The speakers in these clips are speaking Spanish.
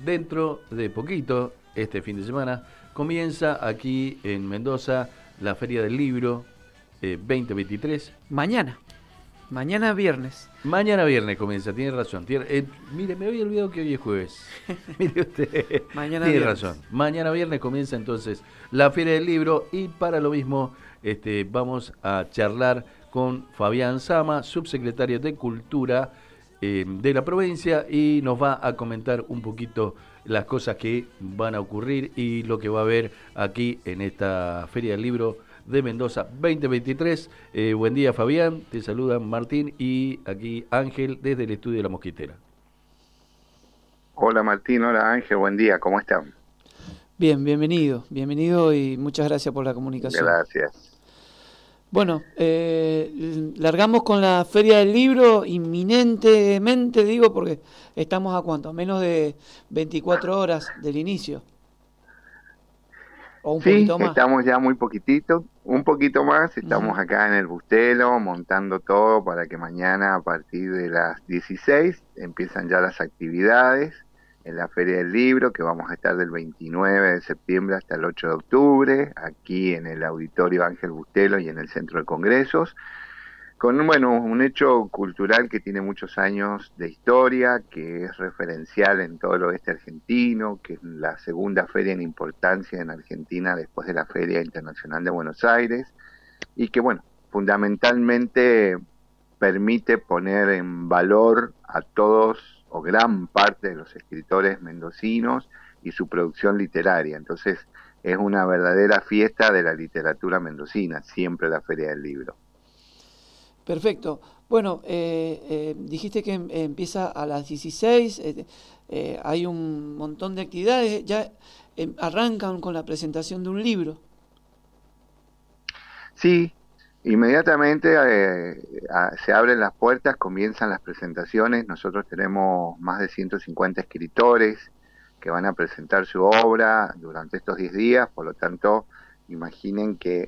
dentro de poquito, este fin de semana, comienza aquí en Mendoza la Feria del Libro 2023. Mañana viernes. Mañana viernes comienza, tiene razón. Mire, me había olvidado que hoy es jueves. Mire usted, Mañana tiene viernes. razón. Mañana viernes comienza entonces la Feria del Libro y para lo mismo vamos a charlar con Fabián Zama, subsecretario de Cultura de la provincia, y nos va a comentar un poquito las cosas que van a ocurrir y lo que va a haber aquí en esta Feria del Libro de Mendoza 2023. Buen día, Fabián, te saludan Martín y aquí Ángel desde el estudio de La Mosquitera. Hola Martín, hola Ángel, buen día, ¿cómo están? Bien, bienvenido y muchas gracias por la comunicación. Gracias. Bueno, largamos con la Feria del Libro inminentemente, digo, porque estamos a ¿cuánto? A menos de 24 horas del inicio. ¿O un poquito más? Estamos ya muy poquitito, un poquito más, estamos acá en el Bustelo montando todo para que mañana a partir de las 16 empiezan ya las actividades en la Feria del Libro, que vamos a estar del 29 de septiembre hasta el 8 de octubre, aquí en el Auditorio Ángel Bustelo y en el Centro de Congresos, con un hecho cultural que tiene muchos años de historia, que es referencial en todo el oeste argentino, que es la segunda feria en importancia en Argentina después de la Feria Internacional de Buenos Aires, y que fundamentalmente permite poner en valor a todos o gran parte de los escritores mendocinos y su producción literaria. Entonces es una verdadera fiesta de la literatura mendocina, siempre la Feria del Libro. Perfecto. Bueno, dijiste que empieza a las 16, hay un montón de actividades, ya arrancan con la presentación de un libro. Sí, inmediatamente se abren las puertas, comienzan las presentaciones. Nosotros tenemos más de 150 escritores que van a presentar su obra durante estos 10 días, por lo tanto, imaginen que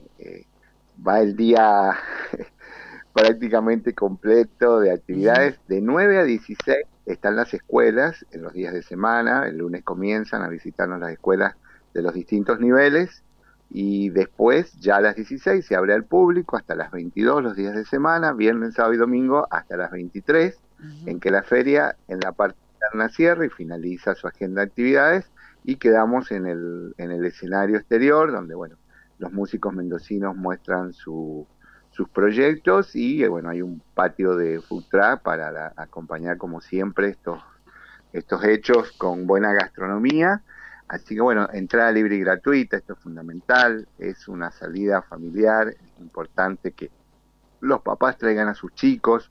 va el día prácticamente completo de actividades. De 9 a 16 están las escuelas en los días de semana, el lunes comienzan a visitarnos las escuelas de los distintos niveles, y después ya a las 16 se abre al público hasta las 22 los días de semana, viernes, sábado y domingo hasta las 23, en que la feria en la parte interna cierra y finaliza su agenda de actividades, y quedamos en el escenario exterior, donde los músicos mendocinos muestran sus proyectos, y hay un patio de food truck para acompañar como siempre estos hechos con buena gastronomía. Así que entrada libre y gratuita, esto es fundamental, es una salida familiar, es importante que los papás traigan a sus chicos.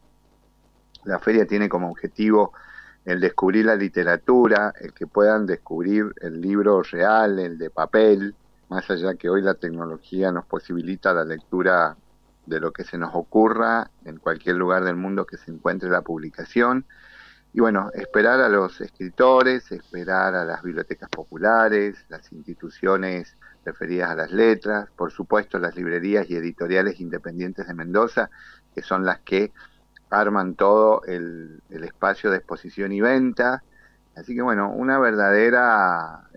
La feria tiene como objetivo el descubrir la literatura, el que puedan descubrir el libro real, el de papel, más allá que hoy la tecnología nos posibilita la lectura de lo que se nos ocurra en cualquier lugar del mundo que se encuentre la publicación. Y esperar a los escritores, esperar a las bibliotecas populares, las instituciones referidas a las letras, por supuesto las librerías y editoriales independientes de Mendoza, que son las que arman todo el espacio de exposición y venta. Así que una verdadera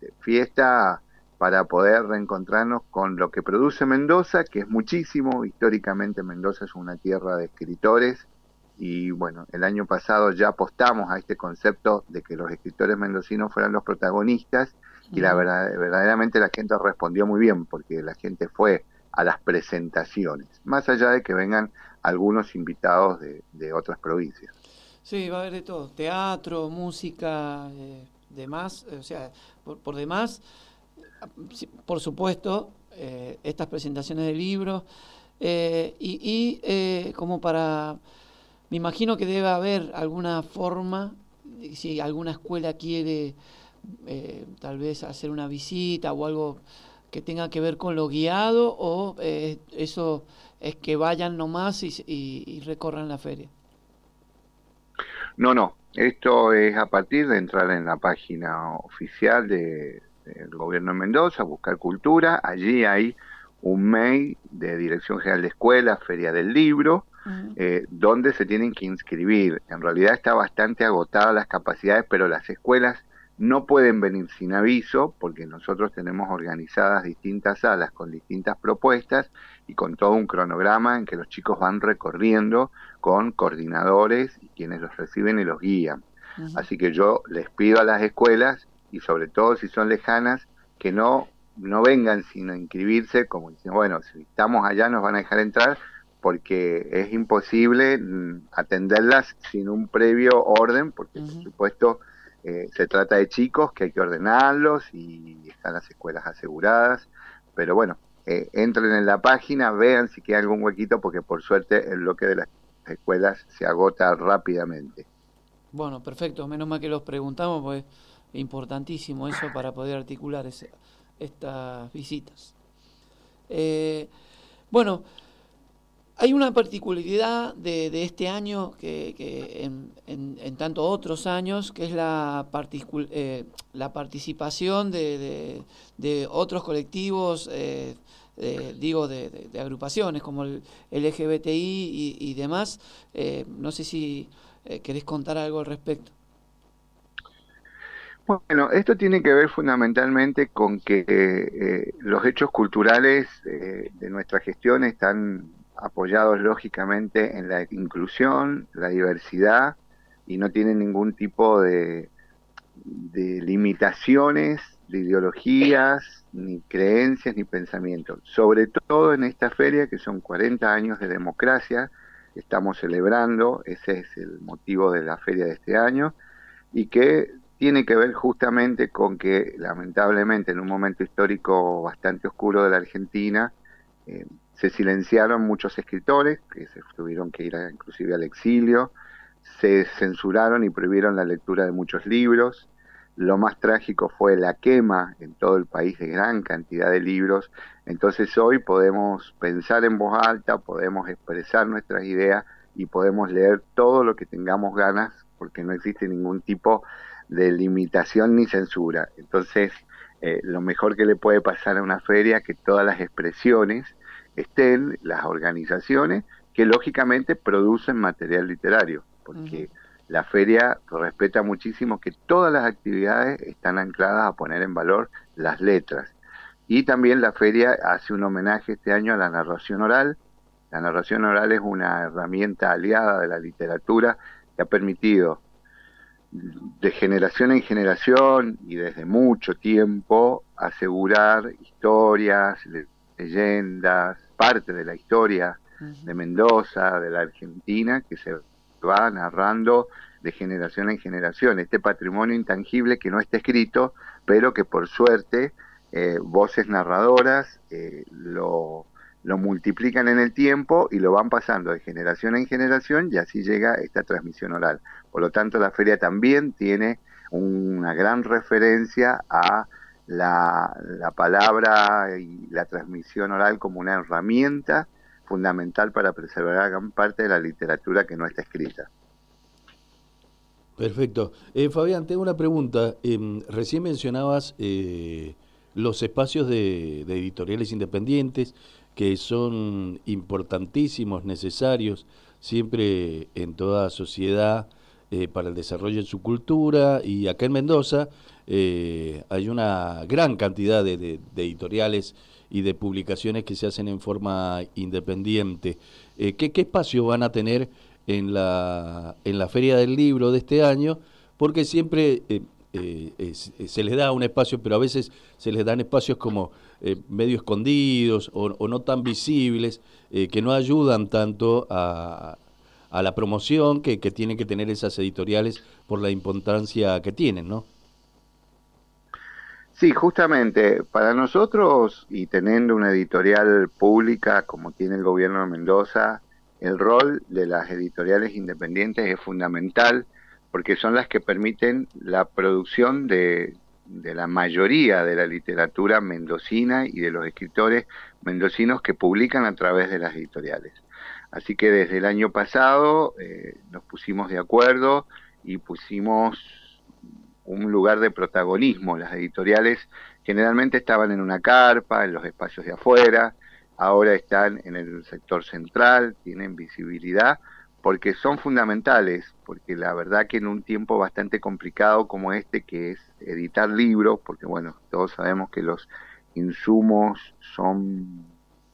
fiesta para poder reencontrarnos con lo que produce Mendoza, que es muchísimo. Históricamente Mendoza es una tierra de escritores, y el año pasado ya apostamos a este concepto de que los escritores mendocinos fueran los protagonistas, y verdaderamente la gente respondió muy bien, porque la gente fue a las presentaciones, más allá de que vengan algunos invitados de otras provincias. Sí, va a haber de todo, teatro, música, demás, o sea, por demás, por supuesto, estas presentaciones de libros, como para... Me imagino que debe haber alguna forma, si alguna escuela quiere tal vez hacer una visita o algo que tenga que ver con lo guiado, o eso es que vayan nomás y recorran la feria. No, esto es a partir de entrar en la página oficial del gobierno de Mendoza, buscar cultura. Allí hay un mail de Dirección General de Escuelas, Feria del Libro, donde se tienen que inscribir. En realidad está bastante agotadas las capacidades, pero las escuelas no pueden venir sin aviso porque nosotros tenemos organizadas distintas salas con distintas propuestas y con todo un cronograma en que los chicos van recorriendo con coordinadores y quienes los reciben y los guían. Así que yo les pido a las escuelas, y sobre todo si son lejanas, que no vengan sin inscribirse, como dicen, bueno, si estamos allá nos van a dejar entrar, porque es imposible atenderlas sin un previo orden, porque por supuesto se trata de chicos que hay que ordenarlos y están las escuelas aseguradas, pero bueno, entren en la página, vean si queda algún huequito, porque por suerte el bloque de las escuelas se agota rápidamente. Bueno, perfecto, menos mal que los preguntamos, pues importantísimo eso para poder articular estas visitas. Bueno, hay una particularidad de este año que en tanto otros años, que es la participación de otros colectivos, de agrupaciones como el LGBTI y demás. No sé si querés contar algo al respecto. Bueno, esto tiene que ver fundamentalmente con que los hechos culturales de nuestra gestión están apoyados lógicamente en la inclusión, la diversidad, y no tienen ningún tipo de limitaciones, de ideologías, ni creencias, ni pensamientos. Sobre todo en esta feria, que son 40 años de democracia, estamos celebrando, ese es el motivo de la feria de este año, y que tiene que ver justamente con que, lamentablemente, en un momento histórico bastante oscuro de la Argentina, se silenciaron muchos escritores, que se tuvieron que ir inclusive al exilio, se censuraron y prohibieron la lectura de muchos libros. Lo más trágico fue la quema en todo el país de gran cantidad de libros. Entonces hoy podemos pensar en voz alta, podemos expresar nuestras ideas y podemos leer todo lo que tengamos ganas, porque no existe ningún tipo de limitación ni censura. Entonces, lo mejor que le puede pasar a una feria es que todas las expresiones estén, las organizaciones que lógicamente producen material literario, porque la feria respeta muchísimo que todas las actividades están ancladas a poner en valor las letras. Y también la feria hace un homenaje este año a la narración oral. La narración oral es una herramienta aliada de la literatura que ha permitido de generación en generación y desde mucho tiempo asegurar historias, leyendas, parte de la historia de Mendoza, de la Argentina, que se va narrando de generación en generación. Este patrimonio intangible que no está escrito, pero que por suerte voces narradoras lo multiplican en el tiempo y lo van pasando de generación en generación, y así llega esta transmisión oral. Por lo tanto, la feria también tiene una gran referencia a la palabra y la transmisión oral como una herramienta fundamental para preservar gran parte de la literatura que no está escrita. Perfecto. Fabián, tengo una pregunta. Recién mencionabas los espacios de editoriales independientes, que son importantísimos, necesarios, siempre en toda sociedad, para el desarrollo de su cultura, y acá en Mendoza hay una gran cantidad de editoriales y de publicaciones que se hacen en forma independiente. ¿Qué espacio van a tener en la Feria del Libro de este año? Porque siempre se les da un espacio, pero a veces se les dan espacios como medio escondidos o no tan visibles, que no ayudan tanto a la promoción que tienen que tener esas editoriales por la importancia que tienen, ¿no? Sí, justamente, para nosotros, y teniendo una editorial pública como tiene el gobierno de Mendoza, el rol de las editoriales independientes es fundamental, porque son las que permiten la producción de la mayoría de la literatura mendocina y de los escritores mendocinos que publican a través de las editoriales. Así que desde el año pasado nos pusimos de acuerdo y pusimos un lugar de protagonismo. Las editoriales generalmente estaban en una carpa, en los espacios de afuera, ahora están en el sector central, tienen visibilidad, porque son fundamentales, porque la verdad que en un tiempo bastante complicado como este, que es editar libros, porque bueno, todos sabemos que los insumos son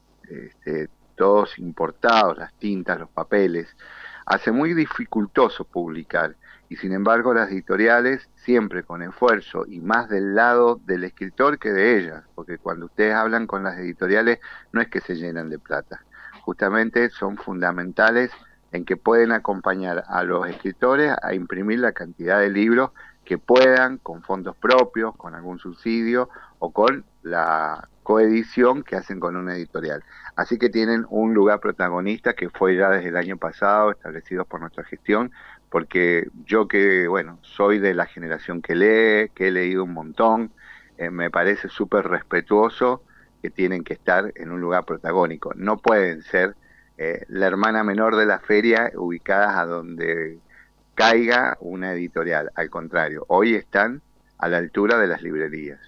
todos importados, las tintas, los papeles, hace muy dificultoso publicar. Y sin embargo las editoriales siempre con esfuerzo y más del lado del escritor que de ellas, porque cuando ustedes hablan con las editoriales no es que se llenan de plata, justamente son fundamentales en que pueden acompañar a los escritores a imprimir la cantidad de libros que puedan, con fondos propios, con algún subsidio o con la coedición que hacen con una editorial. Así que tienen un lugar protagonista que fue ya desde el año pasado establecido por nuestra gestión, porque yo que, bueno, soy de la generación que lee, que he leído un montón, me parece súper respetuoso que tienen que estar en un lugar protagónico. No pueden ser la hermana menor de la feria ubicadas a donde caiga una editorial. Al contrario, hoy están a la altura de las librerías.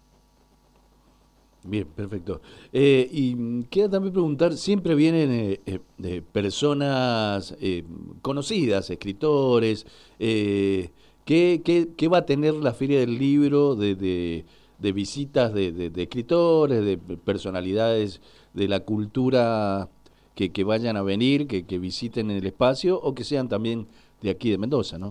Bien, perfecto. Y queda también preguntar, siempre vienen personas conocidas, escritores, ¿qué va a tener la Feria del Libro de visitas de escritores, de personalidades de la cultura que vayan a venir, que visiten el espacio o que sean también de aquí de Mendoza, ¿no?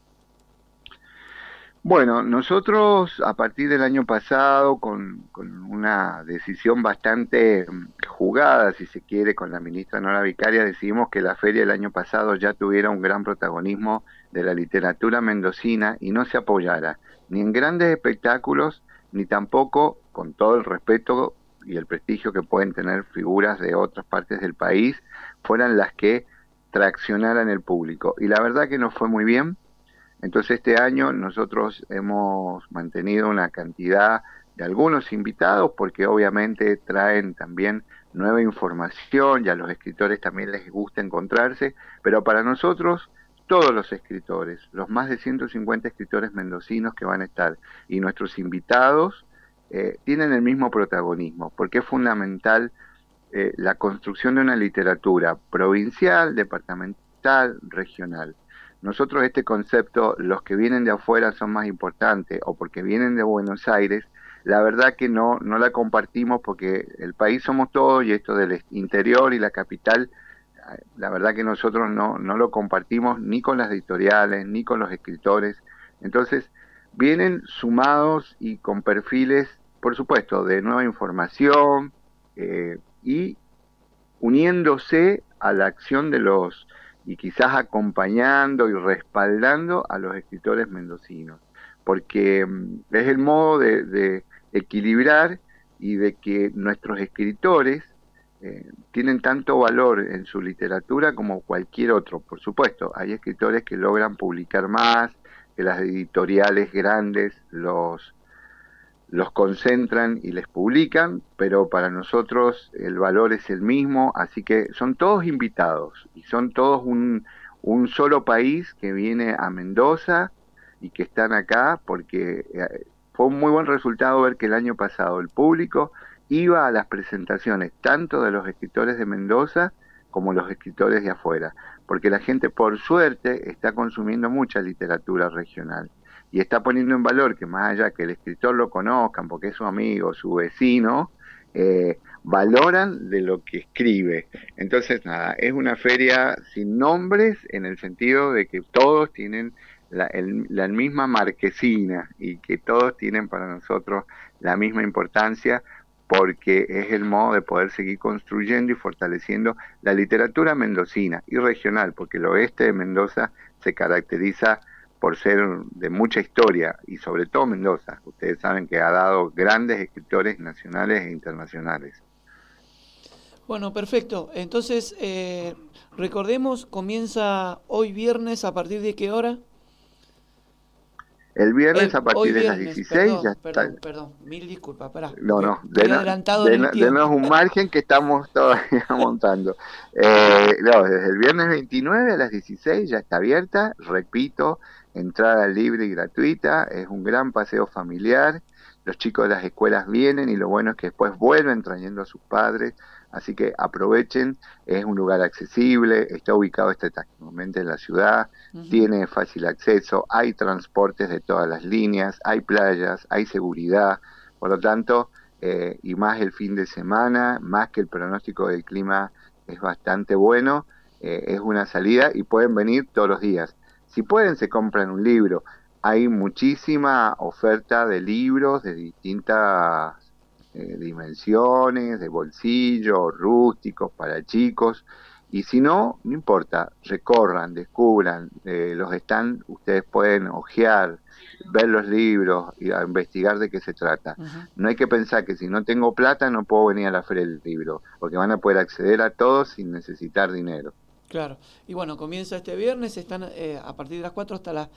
Bueno, nosotros a partir del año pasado, con una decisión bastante jugada, si se quiere, con la ministra Nora Vicaria, decidimos que la feria del año pasado ya tuviera un gran protagonismo de la literatura mendocina y no se apoyara ni en grandes espectáculos, ni tampoco, con todo el respeto y el prestigio que pueden tener figuras de otras partes del país, fueran las que traccionaran el público. Y la verdad que nos fue muy bien. Entonces este año nosotros hemos mantenido una cantidad de algunos invitados porque obviamente traen también nueva información y a los escritores también les gusta encontrarse, pero para nosotros todos los escritores, los más de 150 escritores mendocinos que van a estar y nuestros invitados tienen el mismo protagonismo porque es fundamental la construcción de una literatura provincial, departamental, regional. Nosotros este concepto, los que vienen de afuera son más importantes o porque vienen de Buenos Aires, la verdad que no la compartimos porque el país somos todos y esto del interior y la capital, la verdad que nosotros no lo compartimos ni con las editoriales ni con los escritores. Entonces vienen sumados y con perfiles, por supuesto, de nueva información y uniéndose a la acción de los y quizás acompañando y respaldando a los escritores mendocinos, porque es el modo de equilibrar y de que nuestros escritores tienen tanto valor en su literatura como cualquier otro. Por supuesto, hay escritores que logran publicar más, que las editoriales grandes los concentran y les publican, pero para nosotros el valor es el mismo, así que son todos invitados y son todos un solo país que viene a Mendoza y que están acá porque fue un muy buen resultado ver que el año pasado el público iba a las presentaciones tanto de los escritores de Mendoza como los escritores de afuera, porque la gente por suerte está consumiendo mucha literatura regional y está poniendo en valor que más allá que el escritor lo conozcan porque es su amigo, su vecino, valoran de lo que escribe. Entonces, nada, es una feria sin nombres en el sentido de que todos tienen la misma marquesina y que todos tienen para nosotros la misma importancia porque es el modo de poder seguir construyendo y fortaleciendo la literatura mendocina y regional, porque el oeste de Mendoza se caracteriza por ser de mucha historia y sobre todo Mendoza. Ustedes saben que ha dado grandes escritores nacionales e internacionales. Bueno, perfecto. Entonces, recordemos, comienza hoy viernes, ¿a partir de qué hora? El viernes a partir de las 16 perdón, ya está. Perdón, mil disculpas, pará. No, estoy adelantado en el tiempo. denos un margen que estamos todavía montando. No, desde el viernes 29 a las 16 ya está abierta, repito, entrada libre y gratuita, es un gran paseo familiar, los chicos de las escuelas vienen y lo bueno es que después vuelven trayendo a sus padres, Así que aprovechen, es un lugar accesible, está ubicado estratégicamente en la ciudad, tiene fácil acceso, hay transportes de todas las líneas, hay playas, hay seguridad, por lo tanto, y más el fin de semana, más que el pronóstico del clima es bastante bueno, es una salida y pueden venir todos los días. Si pueden, se compran un libro. Hay muchísima oferta de libros de distintas dimensiones, de bolsillo, rústicos, para chicos. Y si no, no importa, recorran, descubran, los están, ustedes pueden hojear, ver los libros y a investigar de qué se trata. No hay que pensar que si no tengo plata no puedo venir a la Feria del Libro, porque van a poder acceder a todo sin necesitar dinero. Claro, y bueno, comienza este viernes, están a partir de las 4 hasta las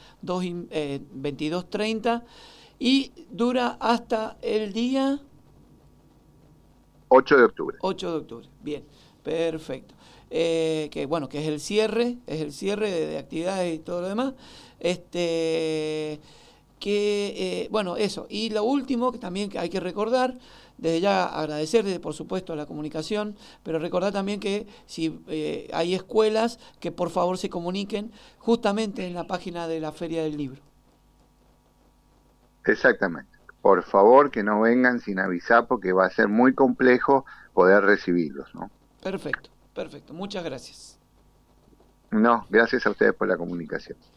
22:30 y dura hasta el día 8 de octubre. 8 de octubre, bien, perfecto. Que bueno, que es el cierre de actividades y todo lo demás. Bueno, eso. Y lo último que también hay que recordar, desde ya agradecer, por supuesto, la comunicación, pero recordar también que si hay escuelas, que por favor se comuniquen justamente en la página de la Feria del Libro. Exactamente. Por favor, que no vengan sin avisar, porque va a ser muy complejo poder recibirlos, ¿no? Perfecto, perfecto. Muchas gracias. No, gracias a ustedes por la comunicación.